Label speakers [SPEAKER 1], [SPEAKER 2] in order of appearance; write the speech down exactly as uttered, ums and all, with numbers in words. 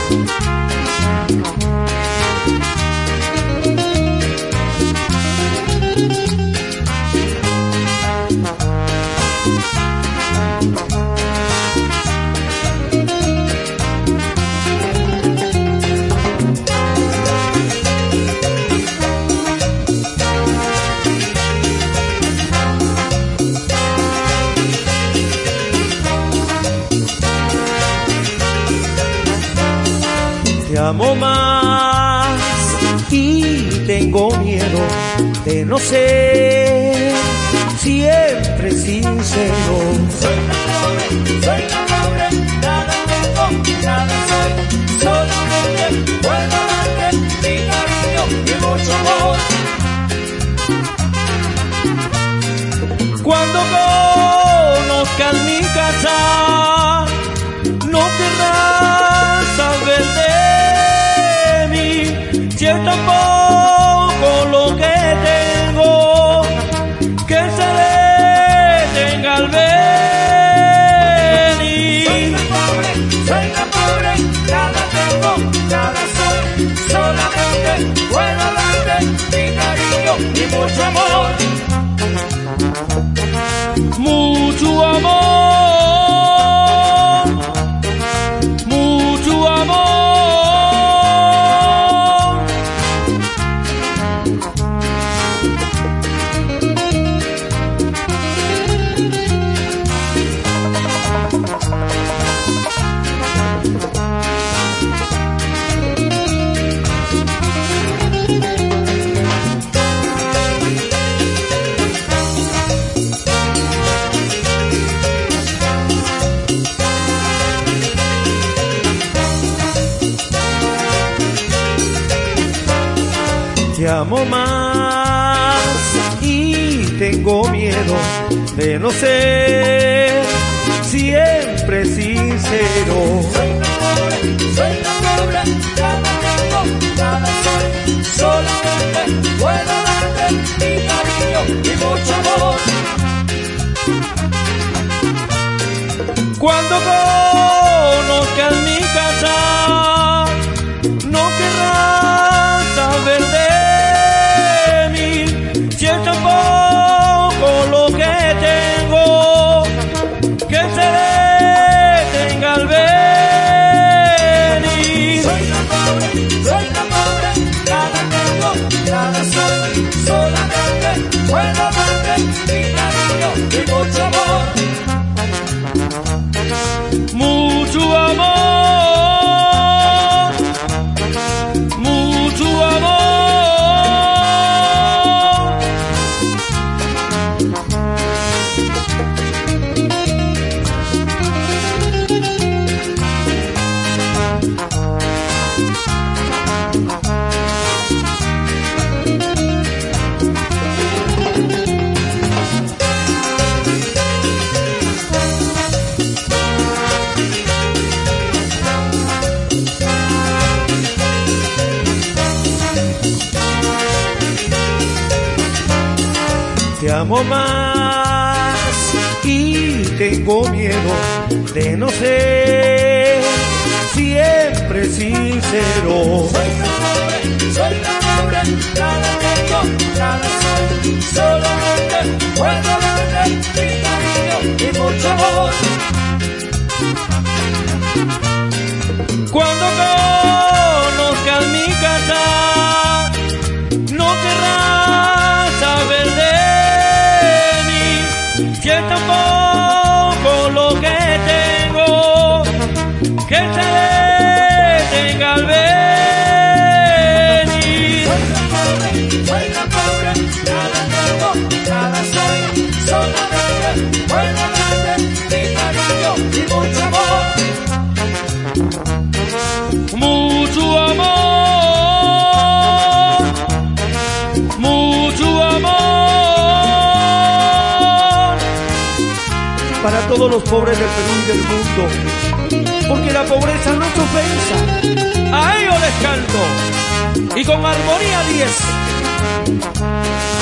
[SPEAKER 1] Te amo más y tengo miedo de no ser siempre sincero.
[SPEAKER 2] Soy tan pobre, soy tan pobre, nada tengo, nada soy, solamente puedo darte mi cariño y mucho amor.
[SPEAKER 1] Cuando conozcas mi casa, no querrás saber de mí, si es tampoco lo que tengo, que se detenga al venir.
[SPEAKER 2] Soy tan pobre, soy tan pobre, nada tengo, nada soy, solamente puedo darte mi cariño y mucho amor.
[SPEAKER 1] Mucho amor, mucho amor. Te amo más y tengo miedo de no ser siempre sincero.
[SPEAKER 2] Soy tan pobre, soy tan pobre, nada tengo, nada soy, solamente puedo darte mi cariño y mucho amor.
[SPEAKER 1] Cuando conozcas mi casa, no querrás saber de mí, si es tampoco lo que tengo, que se detenga al venir.
[SPEAKER 2] Soy tan pobre, soy tan pobre, nada tengo, nada soy, solamente puedo darte mi cariño y mucho amor.
[SPEAKER 1] Mucho amor, mucho amor. Te amo más y tengo miedo de no ser siempre sincero.
[SPEAKER 2] Soy tan pobre, soy tan pobre, nada tengo, nada soy, solamente puedo darte mi cariño y mucho amor.
[SPEAKER 1] Cuando conozcas mi casa, no querrás saber de mí, si es tampoco lo que tengo, que se detenga al venir.
[SPEAKER 2] Soy tan pobre, soy tan pobre, nada tengo, nada soy, solamente puedo darte mi cariño y mucho amor.
[SPEAKER 1] Mucho amor, mucho amor. Para todos los pobres del Perú y del mundo, porque la pobreza no es ofensa. A ellos les canto y con armonía diez.